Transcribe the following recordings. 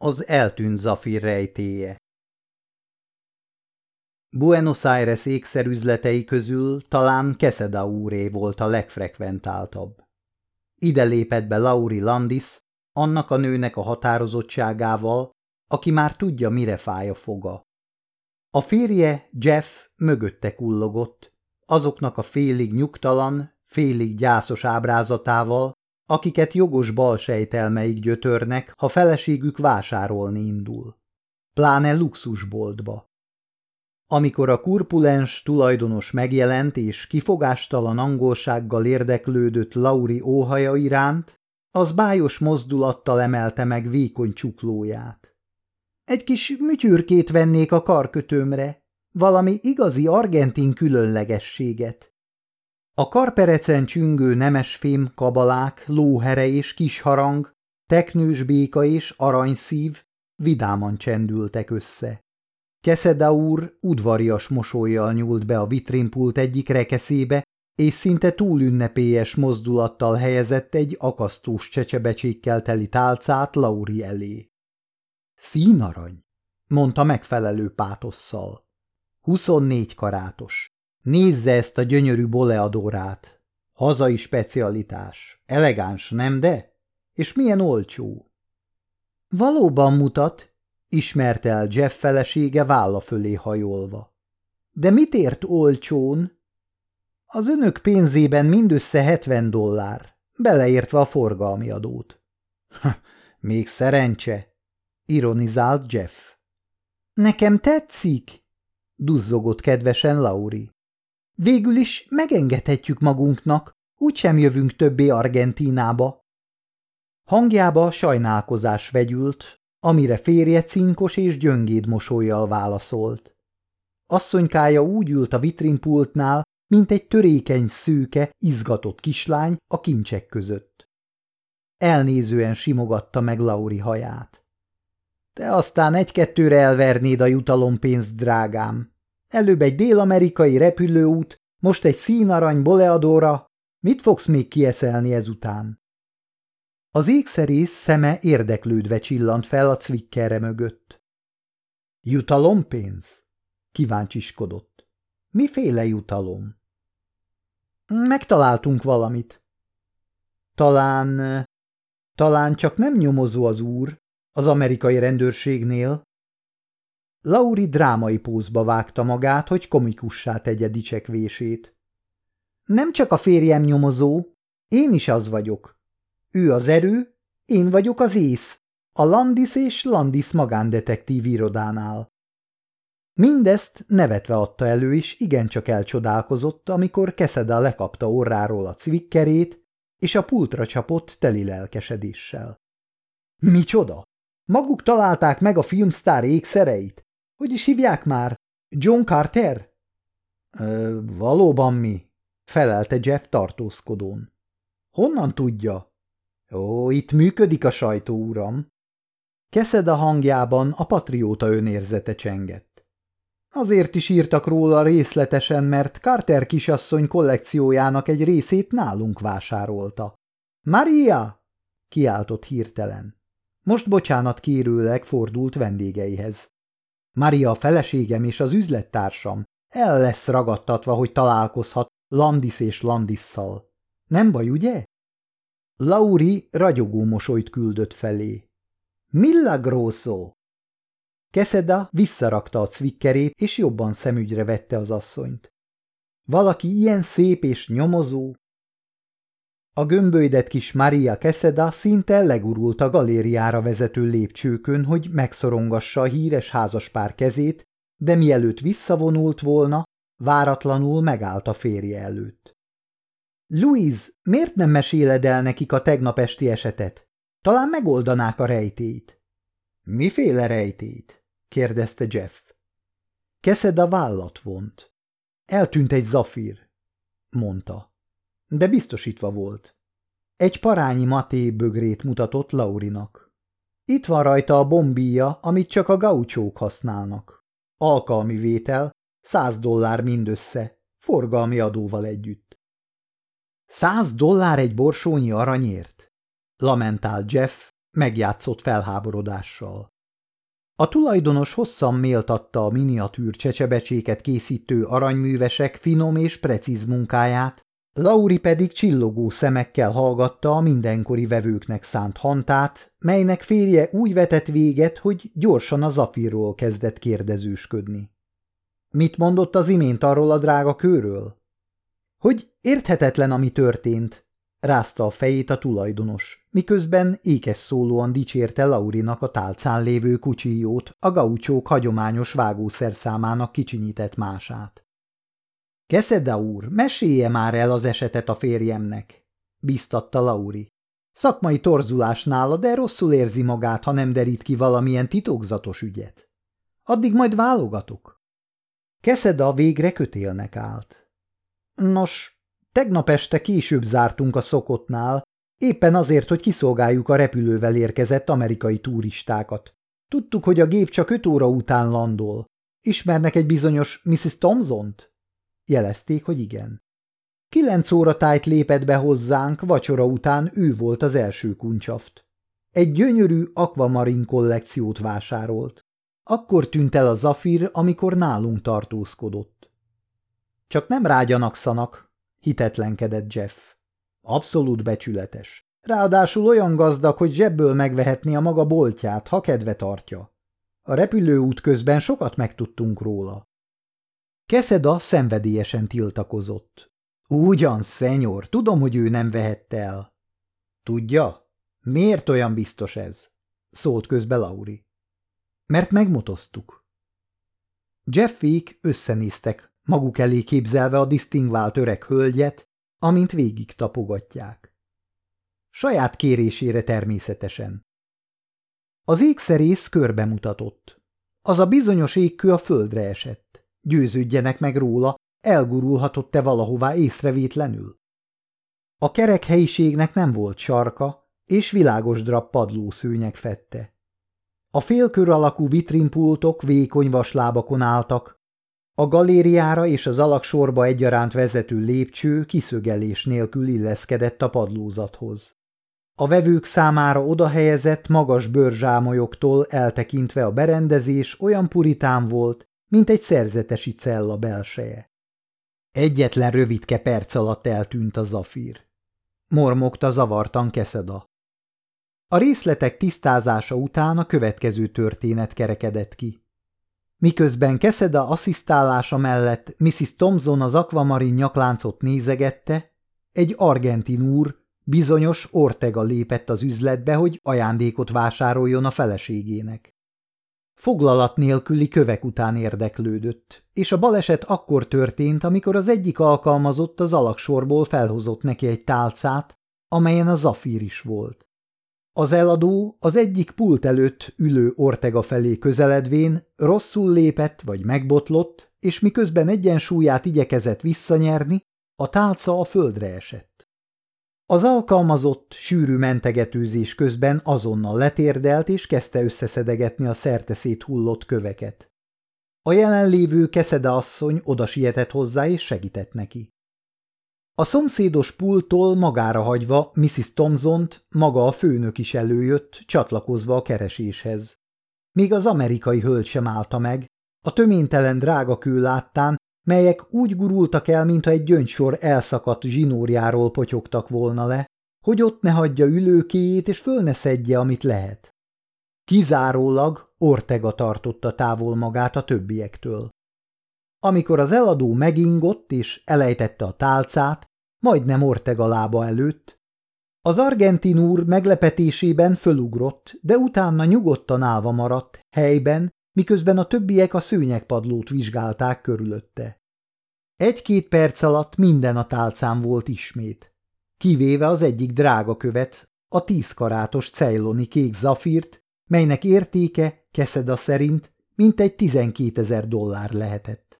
Az eltűnt Zafir rejtélye. Buenos Aires ékszerüzletei közül talán Quesada úré volt a legfrekventáltabb. Ide lépett be Laurie Landis, annak a nőnek a határozottságával, aki már tudja, mire fáj a foga. A férje, Jeff, mögötte kullogott, azoknak a félig nyugtalan, félig gyászos ábrázatával, akiket jogos balsejtelmeik gyötörnek, ha feleségük vásárolni indul. Pláne luxusboltba. Amikor a kurpulens tulajdonos megjelent és kifogástalan angolsággal érdeklődött Laurie óhaja iránt, az bájos mozdulattal emelte meg vékony csuklóját. Egy kis mütyürkét vennék a karkötőmre, valami igazi argentin különlegességet. A karperecen csüngő nemesfém kabalák, lóhere és kisharang, teknős béka és aranyszív vidáman csendültek össze. Quesada úr udvarias mosollyal nyúlt be a vitrínpult egyik rekeszébe, és szinte túl ünnepélyes mozdulattal helyezett egy akasztós csecsebecsékkel teli tálcát Laurie elé. Színarany, mondta megfelelő pátosszal. 24 karátos. Nézze ezt a gyönyörű boleadórát. Hazai specialitás. Elegáns, nem de? És milyen olcsó? Valóban mutat, ismerte el Jeff felesége válla fölé hajolva. De mit ért olcsón? Az önök pénzében mindössze $70, beleértve a forgalmi adót. Még szerencse, ironizált Jeff. Nekem tetszik, duzzogott kedvesen Laurie. Végül is megengedhetjük magunknak, úgysem jövünk többé Argentínába. Hangjába sajnálkozás vegyült, amire férje cinkos és gyöngéd mosollyal válaszolt. Asszonykája úgy ült a vitrínpultnál, mint egy törékeny, szőke, izgatott kislány a kincsek között. Elnézően simogatta meg Laurie haját. Te aztán egy-kettőre elvernéd a jutalompénzt, drágám. Előbb egy dél-amerikai repülőút, most egy színarany boleadóra. Mit fogsz még kieszelni ezután? Az ékszerész szeme érdeklődve csillant fel a cvikkerre mögött. Jutalompénz? Kíváncsiskodott. Miféle jutalom? Megtaláltunk valamit. Talán csak nem nyomozó az úr az amerikai rendőrségnél. Laurie drámai pózba vágta magát, hogy komikussá tegye dicsekvését. Nem csak a férjem nyomozó, én is az vagyok. Ő az erő, én vagyok az ész, a Landis és Landis magándetektív irodánál. Mindezt nevetve adta elő, és igencsak elcsodálkozott, amikor Quesada lekapta orráról a cvikkerét, és a pultra csapott teli lelkesedéssel. Micsoda? Maguk találták meg a filmsztár ékszereit? Hogy is hívják már? John Carter? Valóban mi? Felelte Jeff tartózkodón. Honnan tudja? Ó, itt működik a sajtó, uram. Quesada hangjában a patrióta önérzete csengett. Azért is írtak róla részletesen, mert Carter kisasszony kollekciójának egy részét nálunk vásárolta. Maria! Kiáltott hirtelen. Most bocsánat kérőleg fordult vendégeihez. Maria a feleségem és az üzlettársam. El lesz ragadtatva, hogy találkozhat Landis és Landisszal. Nem baj, ugye? Laurie ragyogó mosolyt küldött felé. Milagroso! Quesada visszarakta a cvikkerét, és jobban szemügyre vette az asszonyt. Valaki ilyen szép és nyomozó? A gömbölydett kis Maria Quesada szinte legurult a galériára vezető lépcsőkön, hogy megszorongassa a híres házaspár kezét, de mielőtt visszavonult volna, váratlanul megállt a férje előtt. Louise, miért nem meséled el nekik a tegnap esti esetet? Talán megoldanák a rejtélyt. Miféle rejtélyt? kérdezte Jeff. Quesada vállat vont. Eltűnt egy Zafir, mondta. De biztosítva volt. Egy parányi maté bögrét mutatott Laurinak. Itt van rajta a bombíja, amit csak a gauchók használnak. Alkalmi vétel, $100 mindössze, forgalmi adóval együtt. $100 egy borsónyi aranyért? Lamentált Jeff, megjátszott felháborodással. A tulajdonos hosszan méltatta a miniatűr csecsebecséket készítő aranyművesek finom és precíz munkáját, Lauri pedig csillogó szemekkel hallgatta a mindenkori vevőknek szánt hantát, melynek férje úgy vetett véget, hogy gyorsan a Zafirról kezdett kérdezősködni. Mit mondott az imént arról a drága kőről? Hogy érthetetlen, ami történt, rázta a fejét a tulajdonos, miközben ékes szólóan dicsérte Laurinak a tálcán lévő kucsijót, a gauchók hagyományos vágószerszámának kicsinyített mását. Quesada úr, mesélje már el az esetet a férjemnek, bíztatta Lauri. Szakmai torzulás nála, de rosszul érzi magát, ha nem derít ki valamilyen titokzatos ügyet. Addig majd válogatok. Quesada végre kötélnek állt. Nos, tegnap este később zártunk a szokottnál, éppen azért, hogy kiszolgáljuk a repülővel érkezett amerikai turistákat. Tudtuk, hogy a gép csak 5 óra után landol. Ismernek egy bizonyos Mrs. Thompsont? Jelezték, hogy igen. 9 óra tájt lépett be hozzánk, vacsora után ő volt az első kuncsaft. Egy gyönyörű akvamarin kollekciót vásárolt. Akkor tűnt el a Zafir, amikor nálunk tartózkodott. Csak nem rágyanakszanak, hitetlenkedett Jeff. Abszolút becsületes. Ráadásul olyan gazdag, hogy zsebből megvehetné a maga boltját, ha kedve tartja. A repülőút közben sokat megtudtunk róla. Quesada szenvedélyesen tiltakozott. Ugyan, szenyor, tudom, hogy ő nem vehette el. Tudja? Miért olyan biztos ez? Szólt közbe Lauri. Mert megmotoztuk. Jeffék összenéztek, maguk elé képzelve a disztingvált öreg hölgyet, amint végig tapogatják. Saját kérésére természetesen. Az ékszerész körbemutatott. Az a bizonyos égkő a földre esett. Győződjenek meg róla, elgurulhatott-e valahová észrevétlenül. A kerek helyiségnek nem volt sarka, és világos drap padlószőnyeg fedte. A félkör alakú vitrinpultok vékony vaslábakon álltak, a galériára és az alagsorba egyaránt vezető lépcső kiszögelés nélkül illeszkedett a padlózathoz. A vevők számára odahelyezett magas bőrzsámolyoktól eltekintve a berendezés olyan puritán volt, mint egy szerzetesi cella belseje. Egyetlen rövidke perc alatt eltűnt a Zafir. Mormogta zavartan Quesada. A részletek tisztázása után a következő történet kerekedett ki. Miközben Quesada asszisztálása mellett Mrs. Thompson az akvamarin nyakláncot nézegette, egy argentin úr, bizonyos Ortega lépett az üzletbe, hogy ajándékot vásároljon a feleségének. Foglalat nélküli kövek után érdeklődött, és a baleset akkor történt, amikor az egyik alkalmazott az alagsorból felhozott neki egy tálcát, amelyen a Zafir is volt. Az eladó az egyik pult előtt ülő Ortega felé közeledvén rosszul lépett vagy megbotlott, és miközben egyensúlyát igyekezett visszanyerni, a tálca a földre esett. Az alkalmazott sűrű mentegetőzés közben azonnal letérdelt és kezdte összeszedegetni a szerteszét hullott köveket. A jelenlévő Quesada asszony odasietett hozzá és segített neki. A szomszédos pulttól magára hagyva Mrs. Thompsont maga a főnök is előjött, csatlakozva a kereséshez. Még az amerikai hölgy sem állta meg, a töménytelen drága kő láttán, melyek úgy gurultak el, mintha egy gyöngysor elszakadt zsinórjáról potyogtak volna le, hogy ott ne hagyja ülőkéjét és föl ne szedje, amit lehet. Kizárólag Ortega tartotta távol magát a többiektől. Amikor az eladó megingott és elejtette a tálcát, majdnem Ortega lába előtt, az argentin úr meglepetésében fölugrott, de utána nyugodtan állva maradt helyben, miközben a többiek a szőnyegpadlót vizsgálták körülötte. 1-2 perc alatt minden a tálcán volt ismét, kivéve az egyik drága követ, a 10 karátos ceyloni kék zafirt, melynek értéke Quesada szerint mintegy $12,000 lehetett.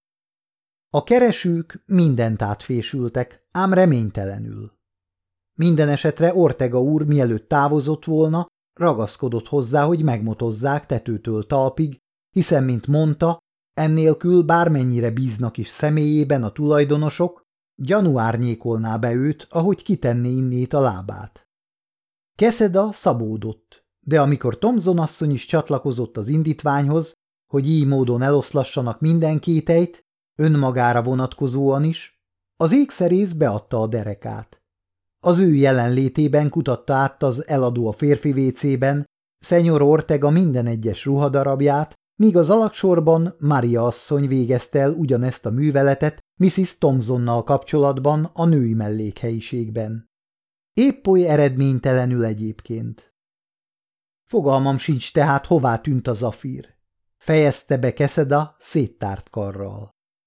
A keresők mindent átfésültek, ám reménytelenül. Minden esetre Ortega úr mielőtt távozott volna, ragaszkodott hozzá, hogy megmotozzák tetőtől talpig, hiszen, mint mondta, ennélkül bármennyire bíznak is személyében a tulajdonosok, gyanú árnyékolná be őt, ahogy kitenné innét a lábát. Quesada szabódott, de amikor Thomson asszony is csatlakozott az indítványhoz, hogy így módon eloszlassanak minden kételyt, önmagára vonatkozóan is, az ékszerész beadta a derekát. Az ő jelenlétében kutatta át az eladó a férfi vécében Szenyor Ortega minden egyes ruhadarabját, míg az alagsorban Maria asszony végezte el ugyanezt a műveletet Mrs. Thomsonnal kapcsolatban a női mellékhelyiségben. Épp oly eredménytelenül egyébként. Fogalmam sincs tehát, hová tűnt a zafír, fejezte be Quesada széttárt karral.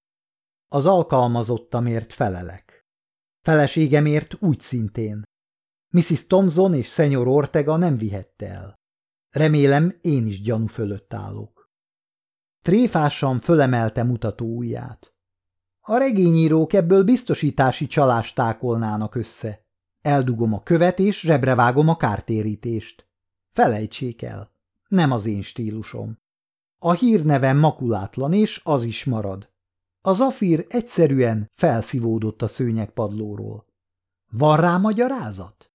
Az alkalmazottamért felelek. Feleségemért úgy szintén. Mrs. Thomson és Szenyor Ortega nem vihette el. Remélem, én is gyanú fölött állok. Tréfásan fölemelte mutató ujját. A regényírók ebből biztosítási csalást tákolnának össze. Eldugom a követ és zsebrevágom a kártérítést. Felejtsék el, nem az én stílusom. A hírnevem makulátlan, és az is marad. A zafír egyszerűen felszívódott a szőnyegpadlóról. Van rá magyarázat?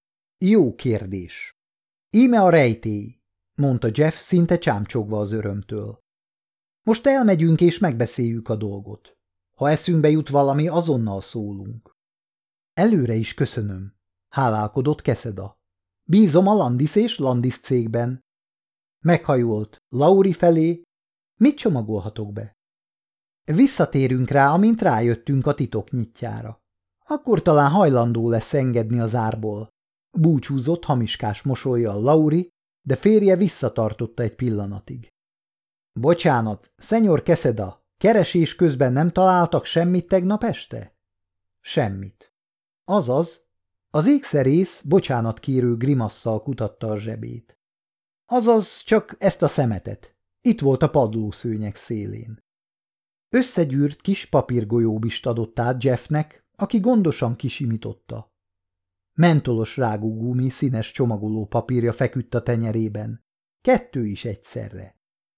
Jó kérdés. Íme a rejtély, mondta Jeff szinte csámcsogva az örömtől. Most elmegyünk és megbeszéljük a dolgot. Ha eszünkbe jut valami, azonnal szólunk. Előre is köszönöm, hálálkodott Quesada. Bízom a Landis és Landis cégben. Meghajolt Laurie felé. Mit csomagolhatok be? Visszatérünk rá, amint rájöttünk a titok nyitjára. Akkor talán hajlandó lesz engedni az árból. Búcsúzott hamiskás mosollyal Laurie, de férje visszatartotta egy pillanatig. Bocsánat, Szenyor Quesada, keresés közben nem találtak semmit tegnap este? Semmit. Azaz, az ékszerész bocsánatkérő grimasszal kutatta a zsebét. Azaz csak ezt a szemetet. Itt volt a padlószőnyeg szélén. Összegyűrt kis papírgolyóbist adott át Jeffnek, aki gondosan kisimította. Mentolos rágógumi színes csomagoló papírja feküdt a tenyerében. 2 is egyszerre.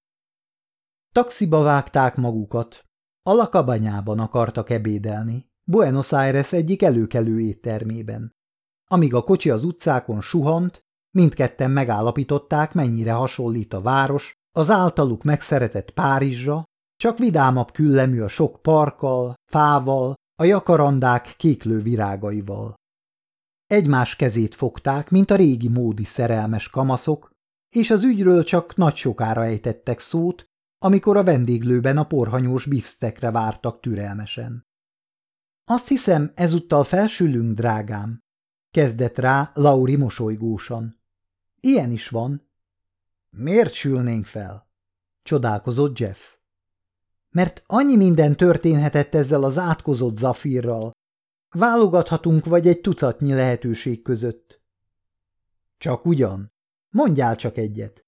Taxiba vágták magukat. A La Cabanyában akartak ebédelni, Buenos Aires egyik előkelő éttermében. Amíg a kocsi az utcákon suhant, mindketten megállapították, mennyire hasonlít a város az általuk megszeretett Párizsra, csak vidámabb küllemű a sok parkkal, fával, a jakarandák kéklő virágaival. Egymás kezét fogták, mint a régi módi szerelmes kamaszok, és az ügyről csak nagy sokára ejtettek szót, amikor a vendéglőben a porhanyós bifsztekre vártak türelmesen. Azt hiszem, ezúttal felsülünk, drágám, kezdett rá Laurie mosolygósan. Ilyen is van. Miért sülnénk fel? Csodálkozott Jeff. Mert annyi minden történhetett ezzel az átkozott zafírral. Válogathatunk vagy egy tucatnyi lehetőség között. Csak ugyan? Mondjál csak egyet.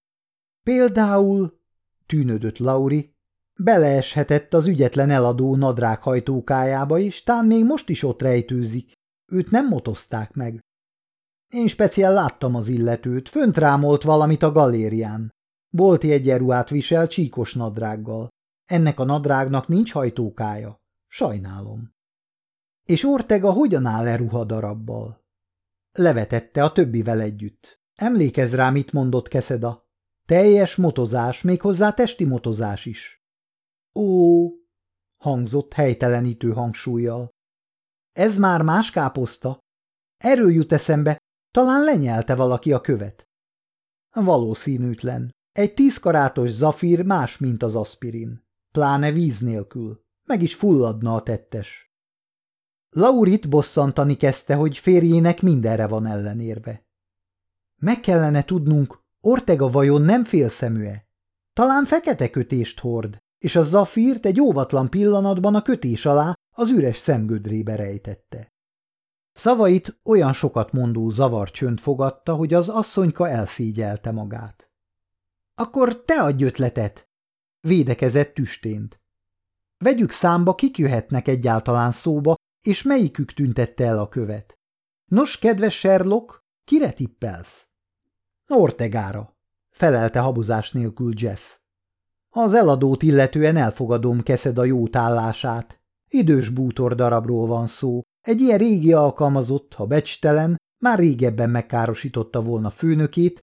Például, tűnődött Laurie, beleeshetett az ügyetlen eladó nadrághajtókájába, és tán még most is ott rejtőzik. Őt nem motozták meg. Én speciál láttam az illetőt, fönt rámolt valamit a galérián. Bolti egyenruhát visel csíkos nadrággal. Ennek a nadrágnak nincs hajtókája. Sajnálom. És Ortega hogyan áll e ruhadarabbal? Levetette a többivel együtt. Emlékezz rá, mit mondott Quesada. Teljes motozás, méghozzá testi motozás is. Ó, hangzott helytelenítő hangsúllyal. Ez már más káposzta. Erről jut eszembe, talán lenyelte valaki a követ. Valószínűtlen. Egy 10 karátos zafír más, mint az aspirin. Pláne víz nélkül. Meg is fulladna a tettes. Laurit bosszantani kezdte, hogy férjének mindenre van ellenérve. Meg kellene tudnunk, Ortega vajon nem félszemű-e? Talán fekete kötést hord, és a zafírt egy óvatlan pillanatban a kötés alá az üres szemgödrébe rejtette. Szavait olyan sokat mondó zavar csönd fogadta, hogy az asszonyka elszégyelte magát. Akkor te adj ötletet! Védekezett tüstént. Vegyük számba, kik jöhetnek egyáltalán szóba, és melyikük tüntette el a követ. Nos, kedves Sherlock, kire tippelsz? Ortegára, felelte habozás nélkül Jeff. Az eladót illetően elfogadom Quesada jótállását. Idős bútor darabról van szó. Egy ilyen régi alkalmazott, ha becstelen, már régebben megkárosította volna főnökét,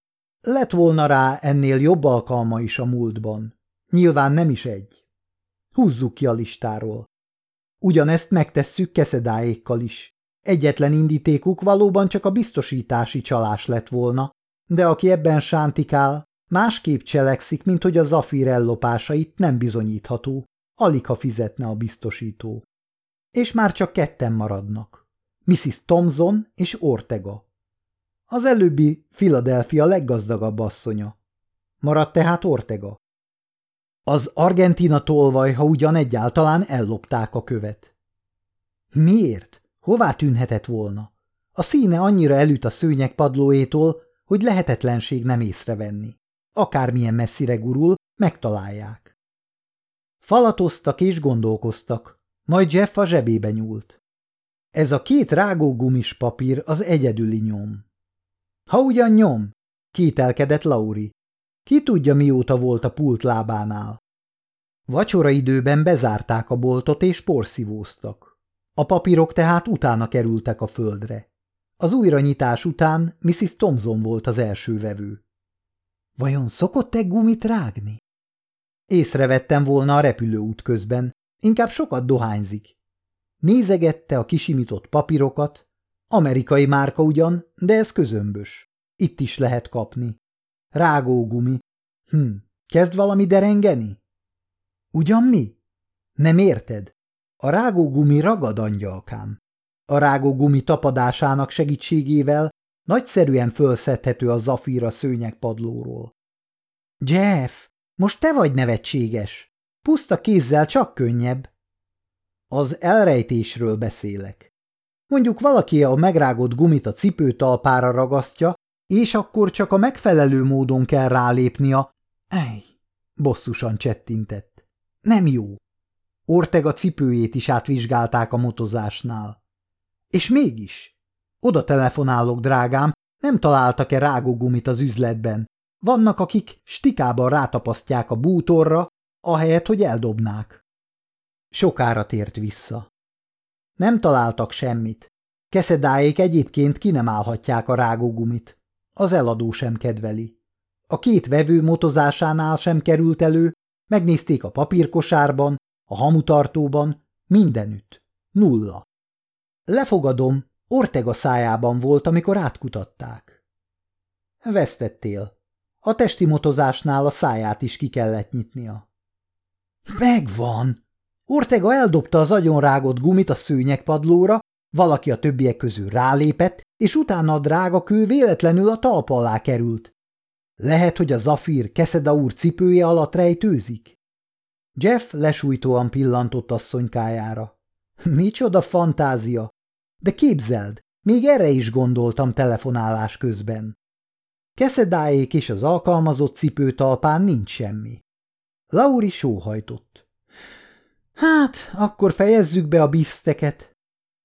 Lett volna rá ennél jobb alkalma is a múltban. Nyilván nem is egy. Húzzuk ki a listáról. Ugyanezt megtesszük Kessedáékkal is. Egyetlen indítékuk valóban csak a biztosítási csalás lett volna, de aki ebben sántikál, másképp cselekszik, mint hogy a Zafír ellopásait nem bizonyítható, aligha fizetne a biztosító. És már csak ketten maradnak. Mrs. Thompson és Ortega. Az előbbi Philadelphia leggazdagabb asszonya. Maradt tehát Ortega. Az Argentina tolvajha ugyan egyáltalán ellopták a követ. Miért? Hová tűnhetett volna? A színe annyira elüt a szőnyegpadlóétól, hogy lehetetlenség nem észrevenni. Akármilyen messzire gurul, megtalálják. Falatoztak és gondolkoztak, majd Jeff a zsebébe nyúlt. Ez a két rágógumis papír az egyedüli nyom. Ha ugyan nyom, kételkedett Laurie. Ki tudja, mióta volt a pult lábánál. Vacsoraidőben bezárták a boltot és porszívóztak. A papírok tehát utána kerültek a földre. Az újranyitás után Mrs. Thompson volt az első vevő. Vajon szokott-e gumit rágni? Észrevettem volna a repülőút közben, inkább sokat dohányzik. Nézegette a kisimított papírokat, amerikai márka ugyan, de ez közömbös. Itt is lehet kapni. Rágógumi. Kezd valami derengeni? Ugyan mi? Nem érted? A rágógumi ragad, angyalkám. A rágógumi tapadásának segítségével nagyszerűen fölszedhető a Zafír a szőnyegpadlóról. Jeff, most te vagy nevetséges. Puszta kézzel csak könnyebb. Az elrejtésről beszélek. Mondjuk valaki a megrágott gumit a cipő talpára ragasztja, és akkor csak a megfelelő módon kell rálépnia. Bosszusan csettintett. Nem jó. Ortega cipőjét is átvizsgálták a motozásnál. És mégis. Oda telefonálok, drágám, nem találtak-e rágógumit az üzletben. Vannak, akik stikában rátapasztják a bútorra, ahelyett, hogy eldobnák. Sokára tért vissza. Nem találtak semmit. Kessedáék egyébként ki nem állhatják a rágógumit. Az eladó sem kedveli. A két vevő motozásánál sem került elő, megnézték a papírkosárban, a hamutartóban, mindenütt. Nulla. Lefogadom, Ortega szájában volt, amikor átkutatták. Vesztettél. A testi motozásnál a száját is ki kellett nyitnia. Megvan! Ortega eldobta az agyonrágott gumit a szőnyegpadlóra, valaki a többiek közül rálépett, és utána a drága kő véletlenül a talpa alá került. Lehet, hogy a Zafír Quesada úr cipője alatt rejtőzik? Jeff lesújtóan pillantott asszonykájára. Micsoda fantázia! De képzeld, még erre is gondoltam telefonálás közben. Quesadáék és az alkalmazott cipő talpán nincs semmi. Laurie sóhajtott. Hát, akkor fejezzük be a bifszteket.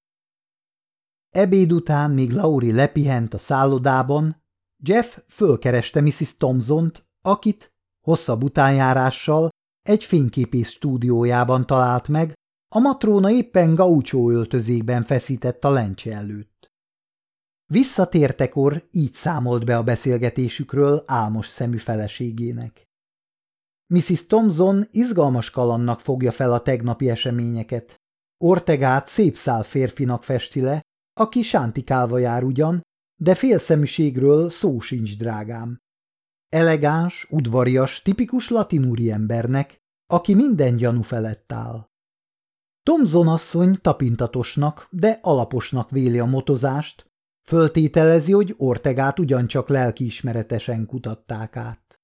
Ebéd után, míg Laurie lepihent a szállodában, Jeff fölkereste Mrs. Thompsont, akit hosszabb utánjárással egy fényképész stúdiójában talált meg, a matróna éppen gauchó öltözékben feszített a lencse előtt. Visszatértekor így számolt be a beszélgetésükről álmos szemű feleségének. Mrs. Thompson izgalmas kalandnak fogja fel a tegnapi eseményeket. Ortegát szép szál férfinak festi le, aki sántikálva jár ugyan, de félszeműségről szó sincs, drágám. Elegáns, udvarias, tipikus latin úriembernek, aki minden gyanú felett áll. Thompson asszony tapintatosnak, de alaposnak véli a motozást, föltételezi, hogy Ortegát ugyancsak lelkiismeretesen kutatták át.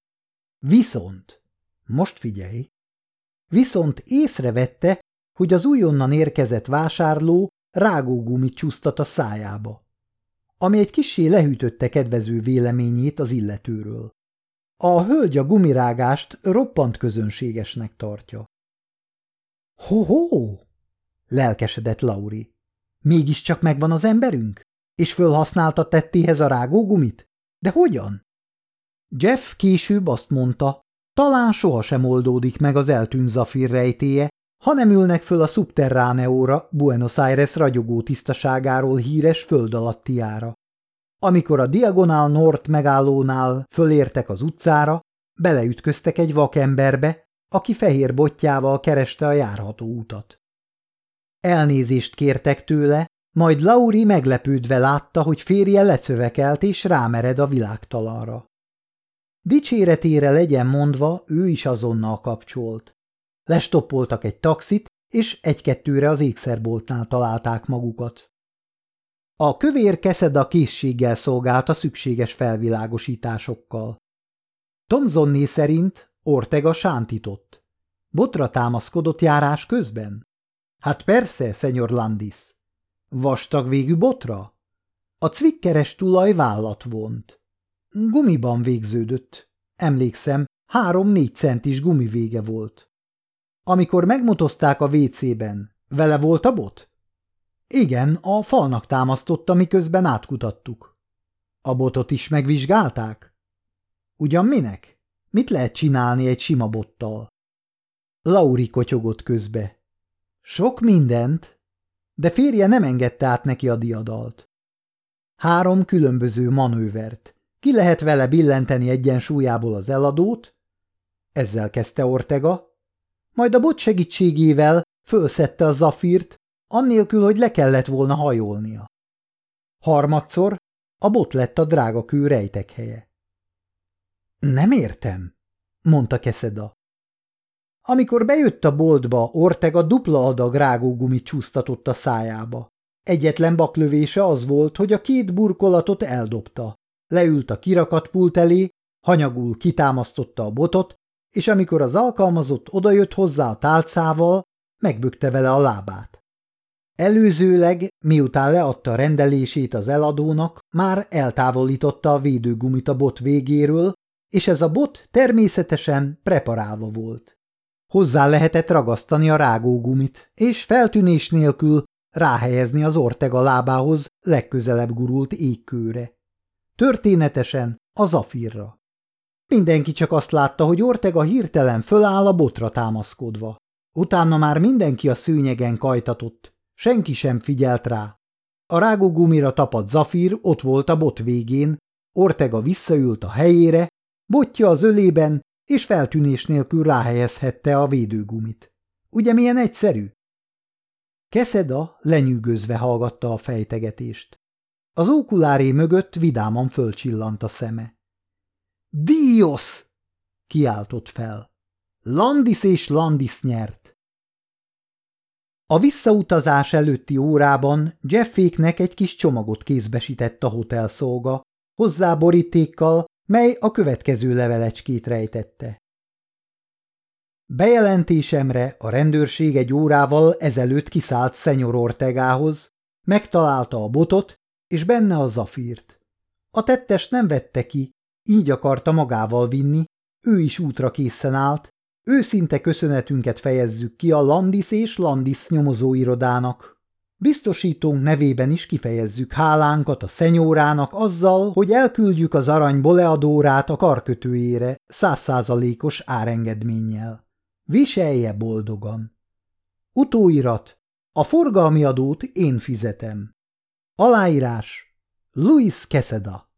Most figyelj! Viszont észrevette, hogy az újonnan érkezett vásárló rágógumit csúsztat a szájába, ami egy kissé lehűtötte kedvező véleményét az illetőről. A hölgy a gumirágást roppant közönségesnek tartja. Ho-ho! Lelkesedett Laurie. Mégiscsak megvan az emberünk? És fölhasználta tettéhez a rágógumit? De hogyan? Jeff később azt mondta, talán sohasem oldódik meg az eltűnt Zafír rejtélye, ha nem ülnek föl a Subterráneóra, Buenos Aires ragyogó tisztaságáról híres föld alattiára. Amikor a Diagonal North megállónál fölértek az utcára, beleütköztek egy vakemberbe, aki fehér botjával kereste a járható utat. Elnézést kértek tőle, majd Laurie meglepődve látta, hogy férje lecövekelt és rámered a világtalanra. Dicséretére legyen mondva, ő is azonnal kapcsolt. Lestoppoltak egy taxit, és egy-kettőre az ékszerboltnál találták magukat. A kövér Quesada készséggel szolgált a szükséges felvilágosításokkal. Thomsonné szerint Ortega sántított. Botra támaszkodott járás közben? Hát persze, szenyor Landis. Vastag végű botra? A cvikkeres tulaj vállat vont. Gumiban végződött. Emlékszem, 3-4 centis gumivége volt. Amikor megmotozták a WC-ben, vele volt a bot? Igen, a falnak támasztotta, miközben átkutattuk. A botot is megvizsgálták? Ugyan minek? Mit lehet csinálni egy sima bottal? Laurie kotyogott közbe. Sok mindent, de férje nem engedte át neki a diadalt. 3 különböző manővert. Ki lehet vele billenteni egyensúlyából az eladót? Ezzel kezdte Ortega. Majd a bot segítségével fölszedte a zafírt, annélkül, hogy le kellett volna hajolnia. Harmadszor a bot lett a drága kő rejtekhelye. Nem értem, mondta Quesada. Amikor bejött a boltba, Ortega dupla adag rágógumit csúsztatott a szájába. Egyetlen baklövése az volt, hogy a 2 burkolatot eldobta. Leült a kirakatpult elé, hanyagul kitámasztotta a botot, és amikor az alkalmazott odajött hozzá a tálcával, megbökte vele a lábát. Előzőleg, miután leadta a rendelését az eladónak, már eltávolította a védőgumit a bot végéről, és ez a bot természetesen preparálva volt. Hozzá lehetett ragasztani a rágógumit, és feltűnés nélkül ráhelyezni az Ortega lábához legközelebb gurult égkőre. Történetesen a zafírra. Mindenki csak azt látta, hogy Ortega hirtelen föláll a botra támaszkodva. Utána már mindenki a szőnyegen kajtatott. Senki sem figyelt rá. A rágógumira tapadt zafír ott volt a bot végén, Ortega visszaült a helyére, botja az ölében, és feltűnés nélkül ráhelyezhette a védőgumit. Ugye milyen egyszerű? Quesada lenyűgözve hallgatta a fejtegetést. Az ókuláré mögött vidáman fölcsillant a szeme. Dios! Kiáltott fel. Landis és Landis nyert. A visszautazás előtti órában Jefféknek egy kis csomagot kézbesített a hotelszolga, hozzá borítékkal, mely a következő levelecskét rejtette. Bejelentésemre a rendőrség egy órával ezelőtt kiszállt szenyor Ortegához, megtalálta a botot és benne a zafírt. A tettes nem vette ki, így akarta magával vinni, ő is útra készen állt. Őszinte köszönetünket fejezzük ki a Landis és Landis nyomozóirodának. Biztosítónk nevében is kifejezzük hálánkat a szenyórának azzal, hogy elküldjük az arany boleadórát a karkötőjére 100%-os árengedménnyel. Viselje boldogan. Utóirat. A forgalmi adót én fizetem. Aláírás. Luis Quesada.